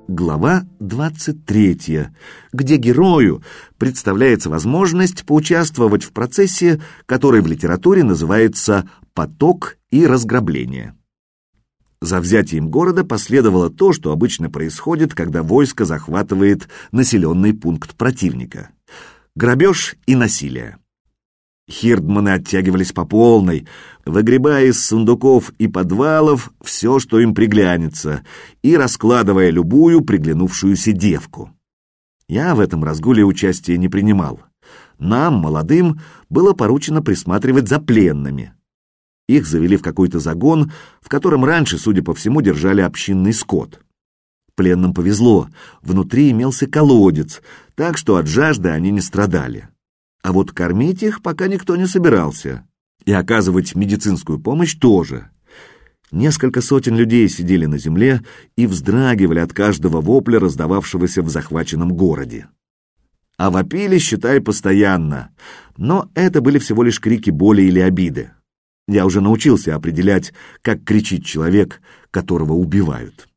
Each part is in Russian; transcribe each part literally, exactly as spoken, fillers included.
Глава двадцать третья, где герою представляется возможность поучаствовать в процессе, который в литературе называется «поток и разграбление». За взятием города последовало то, что обычно происходит, когда войско захватывает населенный пункт противника – грабеж и насилие. Хирдманы оттягивались по полной, выгребая из сундуков и подвалов все, что им приглянется, и раскладывая любую приглянувшуюся девку. Я в этом разгуле участия не принимал. Нам, молодым, было поручено присматривать за пленными. Их завели в какой-то загон, в котором раньше, судя по всему, держали общинный скот. Пленным повезло, внутри имелся колодец, так что от жажды они не страдали. А вот кормить их пока никто не собирался. И оказывать медицинскую помощь тоже. Несколько сотен людей сидели на земле и вздрагивали от каждого вопля, раздававшегося в захваченном городе. А вопили, считай, постоянно. Но это были всего лишь крики боли или обиды. Я уже научился определять, как кричит человек, которого убивают.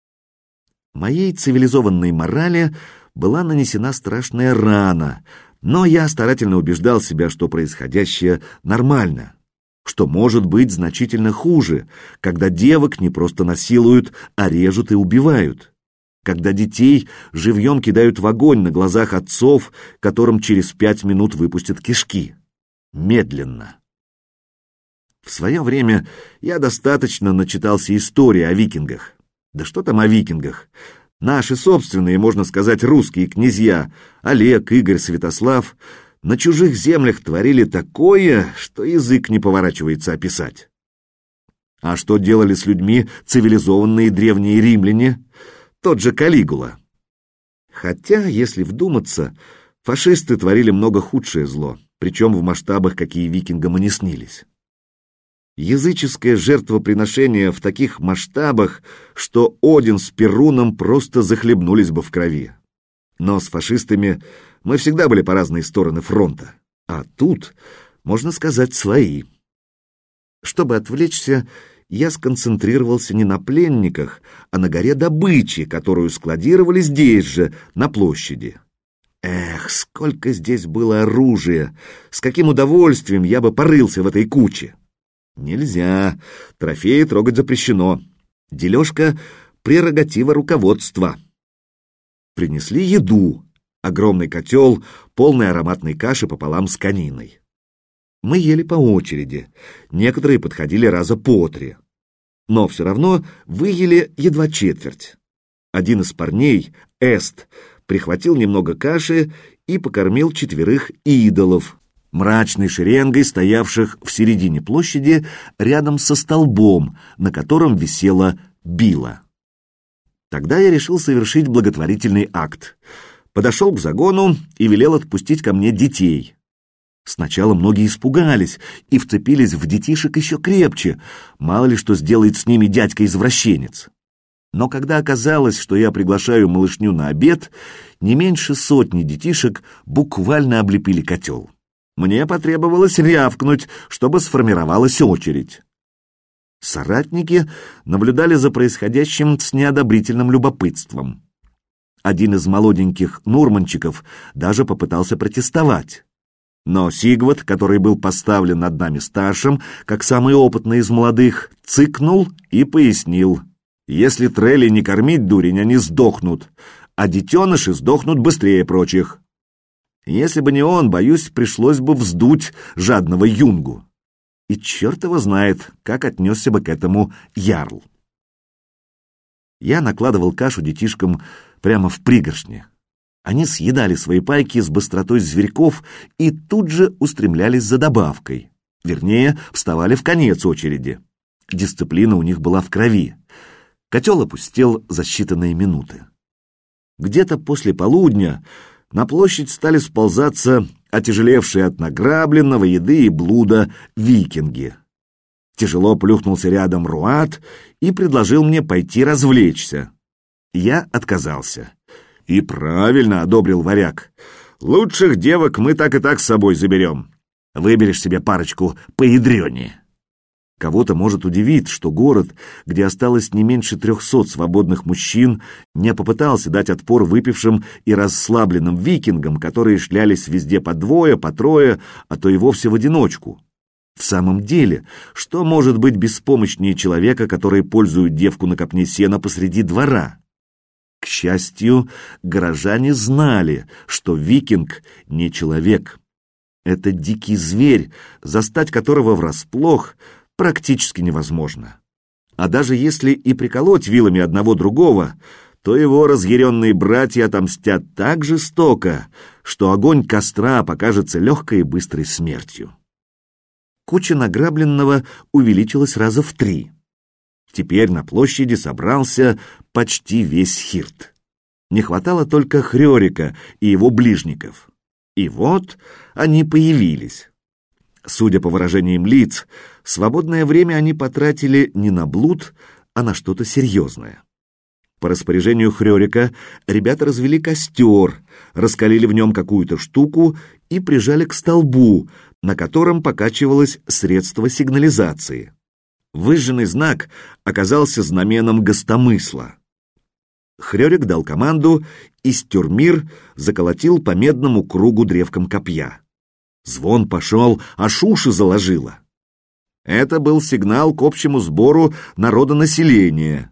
Моей цивилизованной морали была нанесена страшная рана, но я старательно убеждал себя, что происходящее нормально, что может быть значительно хуже, когда девок не просто насилуют, а режут и убивают, когда детей живьем кидают в огонь на глазах отцов, которым через пять минут выпустят кишки. Медленно. В свое время я достаточно начитался истории о викингах. Да что там о викингах? Наши собственные, можно сказать, русские князья Олег, Игорь, Святослав на чужих землях творили такое, что язык не поворачивается описать. А что делали с людьми цивилизованные древние римляне? Тот же Калигула. Хотя, если вдуматься, фашисты творили много худшее зло, причем в масштабах, какие викингам и не снились. Языческое жертвоприношение в таких масштабах, что Один с Перуном просто захлебнулись бы в крови. Но с фашистами мы всегда были по разные стороны фронта, а тут, можно сказать, свои. Чтобы отвлечься, я сконцентрировался не на пленниках, а на горе добычи, которую складировали здесь же, на площади. Эх, сколько здесь было оружия! С каким удовольствием я бы порылся в этой куче! Нельзя, трофеи трогать запрещено. Дележка — прерогатива руководства. Принесли еду. Огромный котел, полный ароматной каши пополам с кониной. Мы ели по очереди. Некоторые подходили раза по три. Но все равно выели едва четверть. Один из парней, Эст, прихватил немного каши и покормил четверых идолов, мрачной шеренгой стоявших в середине площади рядом со столбом, на котором висела била. Тогда я решил совершить благотворительный акт. Подошел к загону и велел отпустить ко мне детей. Сначала многие испугались и вцепились в детишек еще крепче, мало ли что сделает с ними дядька-извращенец. Но когда оказалось, что я приглашаю малышню на обед, не меньше сотни детишек буквально облепили котел. Мне потребовалось рявкнуть, чтобы сформировалась очередь. Соратники наблюдали за происходящим с неодобрительным любопытством. Один из молоденьких нурманчиков даже попытался протестовать. Но Сигвард, который был поставлен над нами старшим, как самый опытный из молодых, цыкнул и пояснил: если трелли не кормить, дурень, они сдохнут, а детеныши сдохнут быстрее прочих. Если бы не он, боюсь, пришлось бы вздуть жадного юнгу. И черт его знает, как отнесся бы к этому ярл. Я накладывал кашу детишкам прямо в пригоршни. Они съедали свои пайки с быстротой зверьков и тут же устремлялись за добавкой. Вернее, вставали в конец очереди. Дисциплина у них была в крови. Котел опустел за считанные минуты. Где-то после полудня на площадь стали сползаться отяжелевшие от награбленного, еды и блуда викинги. Тяжело плюхнулся рядом Руат и предложил мне пойти развлечься. Я отказался. И правильно, одобрил варяг. Лучших девок мы так и так с собой заберем. Выберешь себе парочку поядренее. Кого-то может удивить, что город, где осталось не меньше трехсот свободных мужчин, не попытался дать отпор выпившим и расслабленным викингам, которые шлялись везде по двое, по трое, а то и вовсе в одиночку. В самом деле, что может быть беспомощнее человека, который пользует девку на копне сена посреди двора? К счастью, горожане знали, что викинг не человек. Это дикий зверь, застать которого врасплох практически невозможно. А даже если и приколоть вилами одного другого, то его разъяренные братья отомстят так жестоко, что огонь костра покажется легкой и быстрой смертью. Куча награбленного увеличилась раза в три. Теперь на площади собрался почти весь Хирт. Не хватало только Хрёрика и его ближников. И вот они появились. Судя по выражениям лиц, свободное время они потратили не на блуд, а на что-то серьезное. По распоряжению Хрёрика ребята развели костер, раскалили в нем какую-то штуку и прижали к столбу, на котором покачивалось средство сигнализации. Выжженный знак оказался знаменом гостомысла. Хрёрик дал команду, и Стюрмир заколотил по медному кругу древком копья. Звон пошел, аж уши заложило. Это был сигнал к общему сбору народонаселения.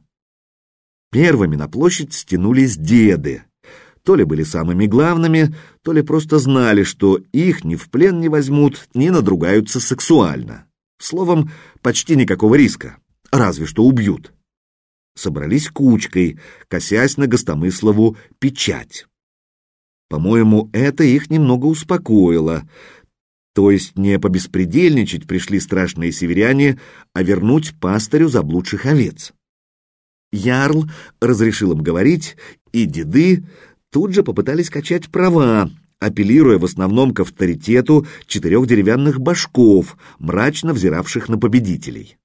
Первыми на площадь стянулись деды. То ли были самыми главными, то ли просто знали, что их ни в плен не возьмут, ни надругаются сексуально. Словом, почти никакого риска, разве что убьют. Собрались кучкой, косясь на Гостомыслову печать. По-моему, это их немного успокоило. То есть не побеспредельничать пришли страшные северяне, а вернуть пастырю заблудших овец. Ярл разрешил им говорить, и деды тут же попытались качать права, апеллируя в основном к авторитету четырех деревянных башков, мрачно взиравших на победителей.